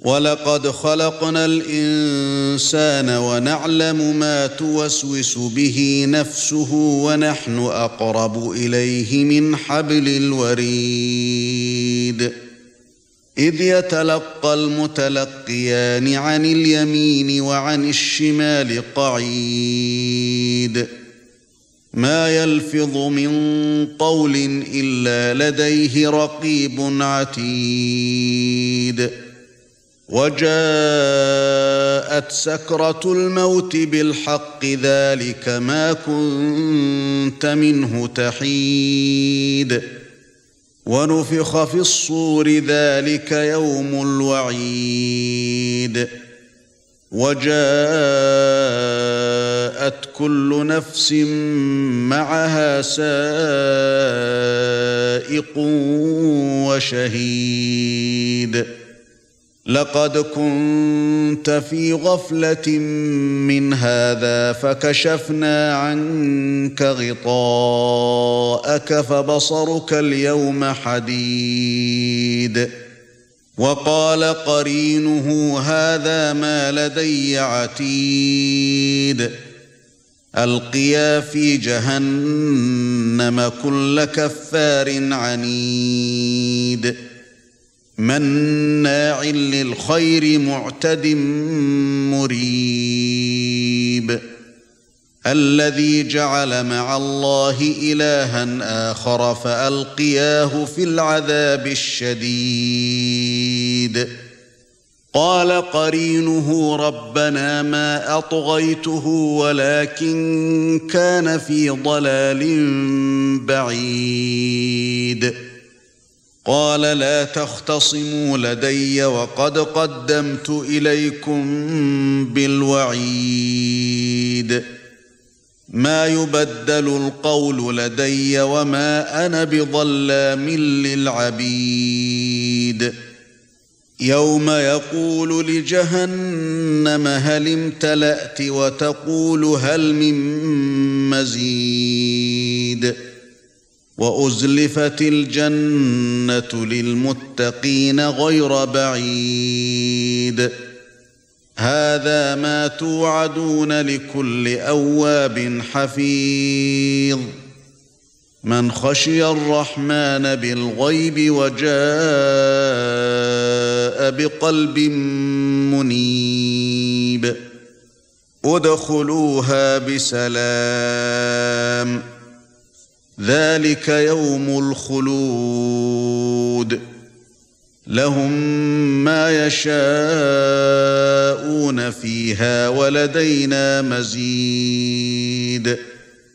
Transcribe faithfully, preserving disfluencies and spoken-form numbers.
وَلَقَدْ خَلَقْنَا الْإِنسَانَ وَنَعْلَمُ مَا تُوَسْوِسُ بِهِ نَفْسُهُ وَنَحْنُ أَقْرَبُ إِلَيْهِ مِنْ حَبْلِ الْوَرِيدِ إِذْ يَتَلَقَّى الْمُتَلَقِّيَانِ عَنِ الْيَمِينِ وَعَنِ الشِّمَالِ قَعِيدٌ مَا يَلْفِظُ مِنْ قَوْلٍ إِلَّا لَدَيْهِ رَقِيبٌ عَتِيدٌ وَجَاءَتْ سَكْرَةُ الْمَوْتِ بِالْحَقِّ ذَلِكَ مَا كُنتَ مِنْهُ تَحِيدُ وَنُفِخَ فِي الصُّورِ ذَلِكَ يَوْمُ الْوَعِيدِ وَجَاءَتْ كُلُّ نَفْسٍ مَعَهَا سَائِقٌ وَشَهِيدٌ لَقَدْ كُنتَ فِي غَفْلَةٍ مِّنْ هَذَا فَكَشَفْنَا عَنكَ غِطَاءَكَ فَبَصَرُكَ الْيَوْمَ حَدِيدٌ وَقَالَ قَرِينُهُ هَذَا مَا لَدَيَّ عَتِيدٌ أَلْقِيَا فِي جَهَنَّمَ كُلَّ كَفَّارٍ عَنِيدٍ مَّنَّاعٍ لِلْخَيْرِ مُعْتَدٍ مُّرِيبٍ الَّذِي جَعَلَ مَعَ اللَّهِ إِلَٰهًا آخَرَ فَأَلْقِيَاهُ فِي الْعَذَابِ الشَّدِيدِ قَالَ قَرِينُهُ رَبَّنَا مَا أَطْغَيْتُهُ وَلَكِن كَانَ فِي ضَلَالٍ بَعِيدٍ قَالَ لَا تَخْتَصِمُوا لَدَيَّ وَقَدْ قَدَّمْتُ إِلَيْكُمْ بِالْوَعِيدِ مَا يُبَدَّلُ الْقَوْلُ لَدَيَّ وَمَا أَنَا بِظَلَّامٍ لِلْعَبِيدِ يَوْمَ يَقُولُ لِجَهَنَّمَ هَلِ امْتَلَأْتِ وَتَقُولُ هَلْ مِن مَّزِيدٍ وَأُزْلِفَتِ الْجَنَّةُ لِلْمُتَّقِينَ غَيْرَ بَعِيدٍ هَذَا مَا تُوعَدُونَ لِكُلِّ أَوَّابٍ حَفِيظٍ مَنْ خَشِيَ الرَّحْمَنَ بِالْغَيْبِ وَجَاءَ بِقَلْبٍ مُنِيبٍ ادْخُلُوهَا بِسَلَامٍ ذَلِكَ يَوْمُ الْخُلُودِ لَهُم مَّا يَشَاءُونَ فِيهَا وَلَدَيْنَا مَزِيدٌ